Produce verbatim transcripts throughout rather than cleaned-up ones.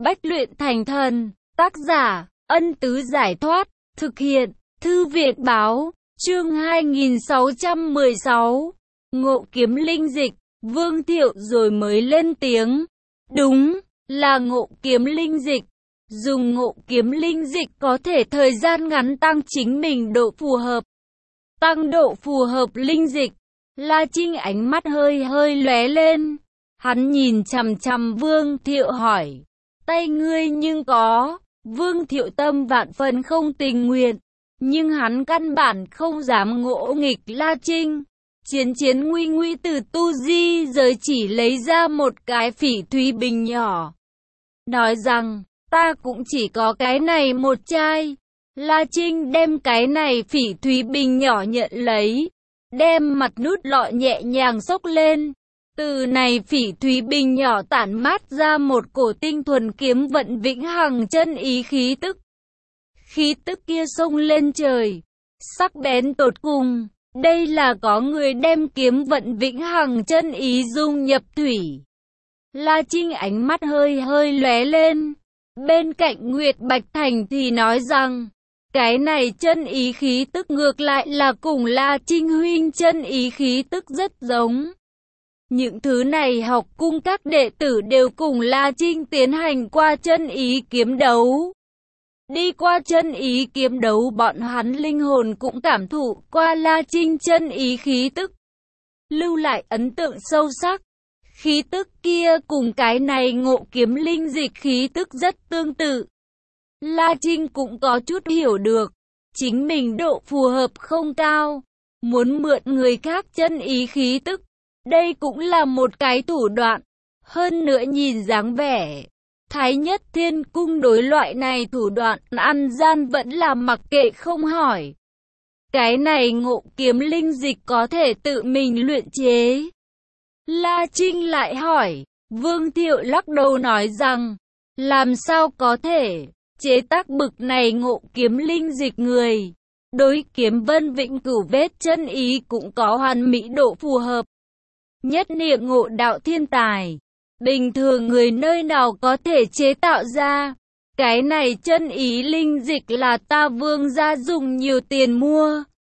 Bách luyện thành thần. Tác giả, Ân Tứ Giải Thoát. Thực hiện, Thư viện Báo. Chương hai nghìn sáu trăm mười sáu. Ngộ kiếm linh dịch. Vương Thiệu rồi mới lên tiếng. Đúng, là ngộ kiếm linh dịch. Dùng ngộ kiếm linh dịch có thể thời gian ngắn tăng chính mình độ phù hợp. Tăng độ phù hợp linh dịch. La Trinh ánh mắt hơi hơi lóe lên. Hắn nhìn chằm chằm Vương Thiệu hỏi. Tay ngươi nhưng có. Vương Thiệu tâm vạn phần không tình nguyện. Nhưng hắn căn bản không dám ngỗ nghịch La Trinh. Chiến chiến nguy nguy từ tu di giới chỉ lấy ra một cái phỉ thúy bình nhỏ. Nói rằng, ta cũng chỉ có cái này một chai. La Trinh đem cái này phỉ thúy bình nhỏ nhận lấy. Đem mặt nút lọ nhẹ nhàng xốc lên. Từ này phỉ thúy bình nhỏ tản mát ra một cổ tinh thuần kiếm vận vĩnh hằng chân ý khí tức. Khí tức kia xông lên trời. Sắc bén tột cùng. Đây là có người đem kiếm vận vĩnh hằng chân ý dung nhập thủy. La Trinh ánh mắt hơi hơi lóe lên. Bên cạnh Nguyệt Bạch Thành thì nói rằng, cái này chân ý khí tức ngược lại là cùng La Trinh huynh chân ý khí tức rất giống. Những thứ này học cung các đệ tử đều cùng La Trinh tiến hành qua chân ý kiếm đấu. Đi qua chân ý kiếm đấu bọn hắn linh hồn cũng cảm thụ qua La Trinh chân ý khí tức. Lưu lại ấn tượng sâu sắc. Khí tức kia cùng cái này ngộ kiếm linh dịch khí tức rất tương tự. La Trinh cũng có chút hiểu được. Chính mình độ phù hợp không cao. Muốn mượn người khác chân ý khí tức. Đây cũng là một cái thủ đoạn. Hơn nữa nhìn dáng vẻ. Thái Nhất Thiên Cung đối loại này thủ đoạn ăn gian vẫn là mặc kệ không hỏi. Cái này ngộ kiếm linh dịch có thể tự mình luyện chế. La Trinh lại hỏi. Vương Thiệu lắc đầu nói rằng, làm sao có thể chế tác bực này ngộ kiếm linh dịch người. Đối kiếm vân vĩnh cửu vết chân ý cũng có hoàn mỹ độ phù hợp. Nhất niệm ngộ đạo thiên tài. Bình thường người nơi nào có thể chế tạo ra. Cái này chân ý linh dịch là ta Vương gia dùng nhiều tiền mua.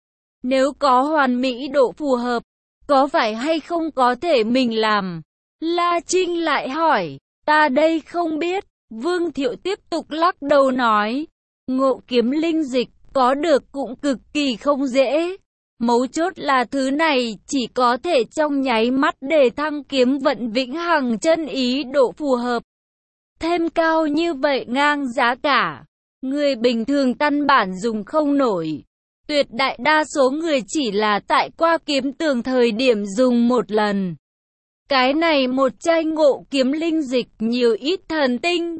Nếu có hoàn mỹ độ phù hợp, có phải hay không có thể mình làm? La Trinh lại hỏi, ta đây không biết. Vương Thiệu tiếp tục lắc đầu nói, ngộ kiếm linh dịch có được cũng cực kỳ không dễ. Mấu chốt là thứ này chỉ có thể trong nháy mắt để thăng kiếm vận vĩnh hằng chân ý độ phù hợp. Thêm cao như vậy ngang giá cả. Người bình thường căn bản dùng không nổi. Tuyệt đại đa số người chỉ là tại qua kiếm tường thời điểm dùng một lần. Cái này một chai ngộ kiếm linh dịch nhiều ít thần tinh.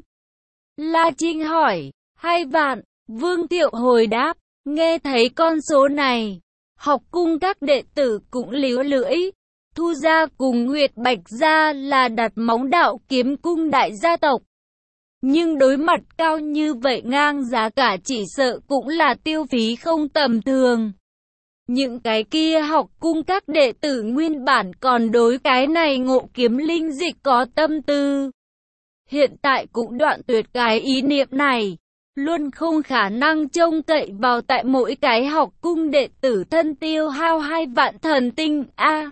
La Trinh hỏi, hai vạn. Vương Thiệu hồi đáp, nghe thấy con số này. Học cung các đệ tử cũng líu lưỡi. Thu gia cùng Nguyệt Bạch gia là đặt móng đạo kiếm cung đại gia tộc. Nhưng đối mặt cao như vậy ngang giá cả chỉ sợ cũng là tiêu phí không tầm thường. Những cái kia học cung các đệ tử nguyên bản còn đối cái này ngộ kiếm linh dịch có tâm tư. Hiện tại cũng đoạn tuyệt cái ý niệm này. Luôn không khả năng trông cậy vào tại mỗi cái học cung đệ tử thân tiêu hao hai vạn thần tinh a. À,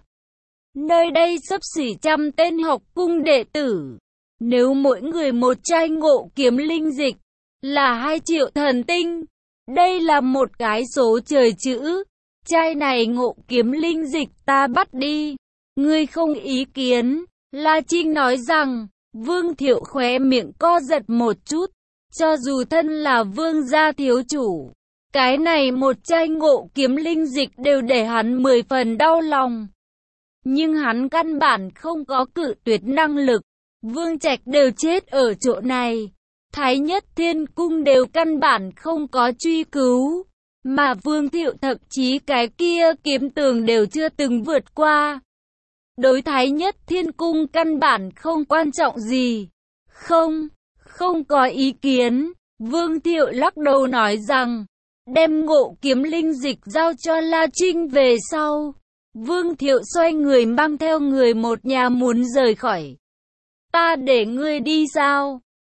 nơi đây xấp xỉ trăm tên học cung đệ tử. Nếu mỗi người một chai ngộ kiếm linh dịch là hai triệu thần tinh. Đây là một cái số trời chữ. Chai này ngộ kiếm linh dịch ta bắt đi. Ngươi không ý kiến. La Trinh nói rằng. Vương Thiệu khóe miệng co giật một chút. Cho dù thân là vương gia thiếu chủ, cái này một chai ngộ kiếm linh dịch đều để hắn mười phần đau lòng. Nhưng hắn căn bản không có cự tuyệt năng lực. Vương Trạch đều chết ở chỗ này. Thái Nhất Thiên Cung đều căn bản không có truy cứu. Mà Vương Thiệu thậm chí cái kia kiếm tường đều chưa từng vượt qua. Đối Thái Nhất Thiên Cung căn bản không quan trọng gì. Không. Không có ý kiến. Vương Thiệu lắc đầu nói rằng, đem ngộ kiếm linh dịch giao cho La Trinh về sau. Vương Thiệu xoay người mang theo người một nhà muốn rời khỏi. Ta để ngươi đi sao?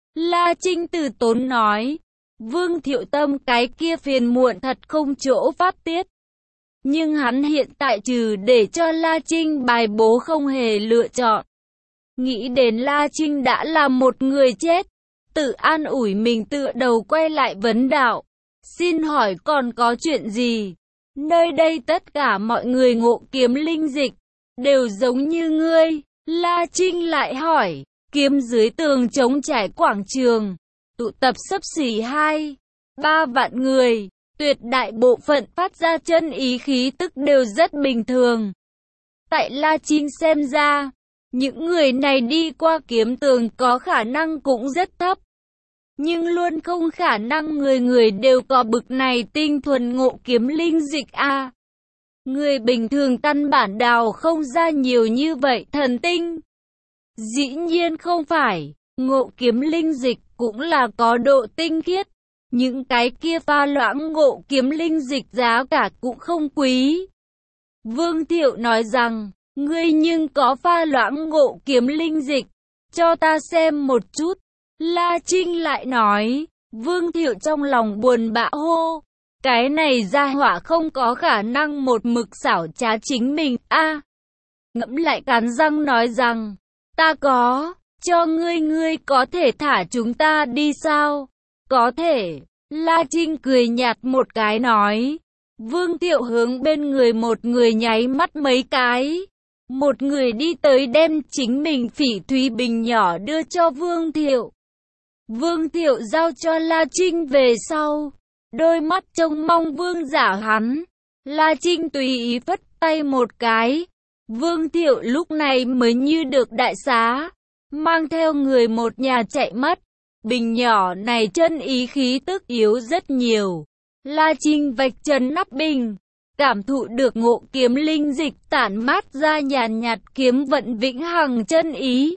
La Trinh từ tốn nói, Vương Thiệu Tâm cái kia phiền muộn thật không chỗ phát tiết. Nhưng hắn hiện tại trừ để cho La Trinh bài bố không hề lựa chọn. Nghĩ đến La Trinh đã là một người chết, tự an ủi mình tựa đầu quay lại vấn đạo. Xin hỏi còn có chuyện gì? Nơi đây tất cả mọi người ngộ kiếm linh dịch, đều giống như ngươi. La Trinh lại hỏi, kiếm dưới tường trống trải quảng trường, tụ tập xấp xỉ hai, ba vạn người, tuyệt đại bộ phận phát ra chân ý khí tức đều rất bình thường. Tại La Trinh xem ra, những người này đi qua kiếm tường có khả năng cũng rất thấp. Nhưng luôn không khả năng người người đều có bực này tinh thuần ngộ kiếm linh dịch a. À, người bình thường căn bản đào không ra nhiều như vậy thần tinh. Dĩ nhiên không phải, ngộ kiếm linh dịch cũng là có độ tinh khiết. Những cái kia pha loãng ngộ kiếm linh dịch giá cả cũng không quý. Vương Thiệu nói rằng, ngươi nhưng có pha loãng ngộ kiếm linh dịch, cho ta xem một chút. La Trinh lại nói, Vương Thiệu trong lòng buồn bã hô, cái này gia hỏa không có khả năng một mực xảo trá chính mình, a. À, ngẫm lại cắn răng nói rằng, ta có, cho ngươi ngươi có thể thả chúng ta đi sao? Có thể, La Trinh cười nhạt một cái nói, Vương Thiệu hướng bên người một người nháy mắt mấy cái. Một người đi tới đem chính mình phỉ thúy bình nhỏ đưa cho Vương Thiệu. Vương Thiệu giao cho La Trinh về sau, đôi mắt trông mong Vương giả hắn. La Trinh tùy ý phất tay một cái. Vương Thiệu lúc này mới như được đại xá, mang theo người một nhà chạy mất. Bình nhỏ này chân ý khí tức yếu rất nhiều. La Trinh vạch trần nắp bình, cảm thụ được ngộ kiếm linh dịch tản mát ra nhàn nhạt kiếm vận vĩnh hằng chân ý.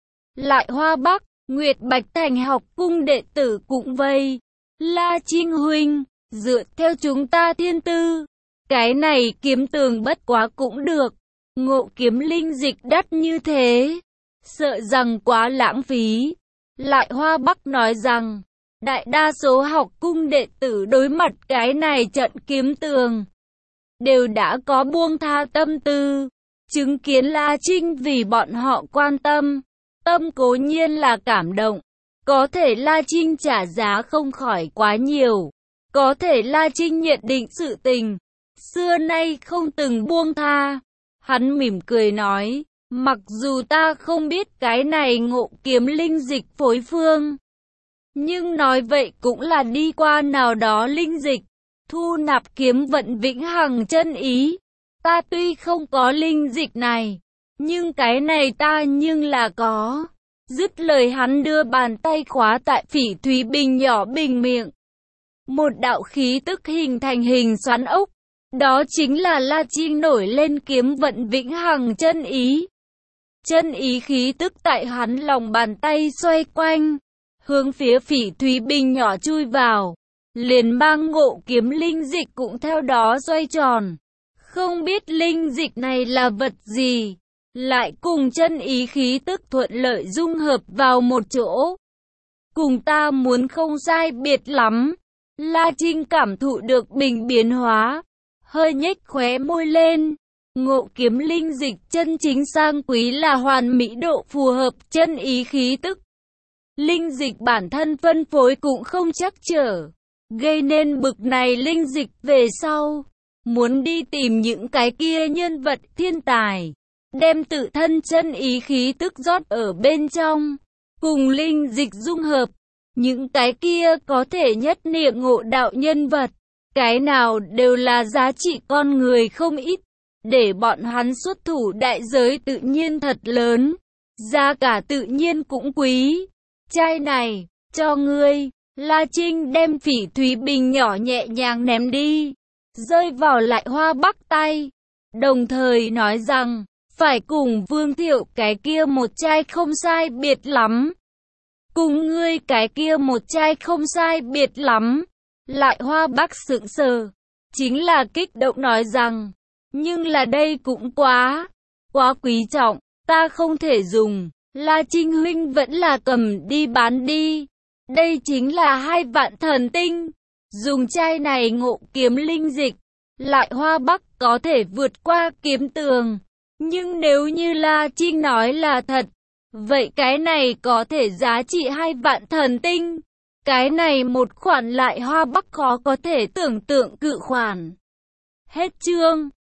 Lại Hoa Bắc, Nguyệt Bạch Thành học cung đệ tử cũng vây. La Trinh huynh, dựa theo chúng ta thiên tư, cái này kiếm tường bất quá cũng được. Ngộ kiếm linh dịch đắt như thế, sợ rằng quá lãng phí. Lại Hoa Bắc nói rằng, đại đa số học cung đệ tử đối mặt cái này trận kiếm tường, đều đã có buông tha tâm tư. Chứng kiến La Trinh vì bọn họ quan tâm, tâm cố nhiên là cảm động. Có thể La Trinh trả giá không khỏi quá nhiều. Có thể La Trinh nhận định sự tình, xưa nay không từng buông tha. Hắn mỉm cười nói, mặc dù ta không biết cái này ngộ kiếm linh dịch phối phương, nhưng nói vậy cũng là đi qua nào đó linh dịch, thu nạp kiếm vận vĩnh hằng chân ý. Ta tuy không có linh dịch này, nhưng cái này ta nhưng là có. Dứt lời hắn đưa bàn tay khóa tại phỉ thúy bình nhỏ bình miệng. Một đạo khí tức hình thành hình xoắn ốc. Đó chính là La Trinh nổi lên kiếm vận vĩnh hằng chân ý. Chân ý khí tức tại hắn lòng bàn tay xoay quanh, hướng phía phỉ thúy bình nhỏ chui vào. Liền mang ngộ kiếm linh dịch cũng theo đó xoay tròn. Không biết linh dịch này là vật gì, lại cùng chân ý khí tức thuận lợi dung hợp vào một chỗ. Cùng ta muốn không sai biệt lắm. La Trinh cảm thụ được bình biến hóa, hơi nhếch khóe môi lên. Ngộ kiếm linh dịch chân chính sang quý là hoàn mỹ độ phù hợp chân ý khí tức. Linh dịch bản thân phân phối cũng không chắc trở, gây nên bực này linh dịch về sau. Muốn đi tìm những cái kia nhân vật thiên tài, đem tự thân chân ý khí tức rót ở bên trong, cùng linh dịch dung hợp. Những cái kia có thể nhất niệm ngộ đạo nhân vật, cái nào đều là giá trị con người không ít. Để bọn hắn xuất thủ đại giới tự nhiên thật lớn, giá cả tự nhiên cũng quý. Chai này, cho ngươi. La Trinh đem phỉ thúy bình nhỏ nhẹ nhàng ném đi, rơi vào Lại Hoa Bắc tay. Đồng thời nói rằng, phải cùng Vương Thiệu cái kia một chai không sai biệt lắm. Cùng ngươi cái kia một chai không sai biệt lắm. Lại Hoa Bắc sững sờ, chính là kích động nói rằng, nhưng là đây cũng quá, quá quý trọng, ta không thể dùng. La Trinh huynh vẫn là cầm đi bán đi. Đây chính là hai vạn thần tinh. Dùng chai này ngộ kiếm linh dịch, lại hoa bắc có thể vượt qua kiếm tường. Nhưng nếu như La Trinh nói là thật, vậy cái này có thể giá trị hai vạn thần tinh. Cái này một khoản lại hoa bắc khó có thể tưởng tượng cự khoản. Hết chương.